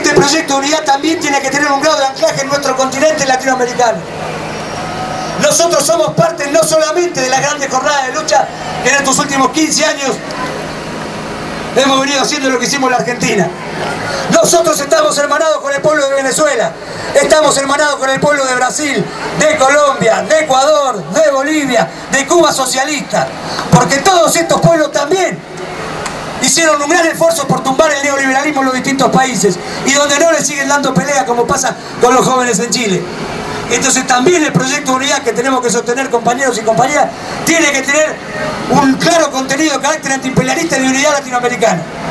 Este proyecto de unidad también tiene que tener un grado de anclaje en nuestro continente latinoamericano. Nosotros somos parte no solamente de las grandes jornadas de lucha que en estos últimos 15 años hemos venido haciendo lo que hicimos en la Argentina. Nosotros estamos hermanados con el pueblo de Venezuela, estamos hermanados con el pueblo de Brasil, de Colombia, de Ecuador, de Bolivia, de Cuba socialista, porque todos estos pueblos también hicieron un gran esfuerzo por tumbar el neoliberalismo en los distintos países y donde no le siguen dando pelea como pasa con los jóvenes en Chile. Entonces también el proyecto de unidad que tenemos que sostener, compañeros y compañeras, tiene que tener un claro contenido de carácter antiimperialista y de unidad latinoamericana.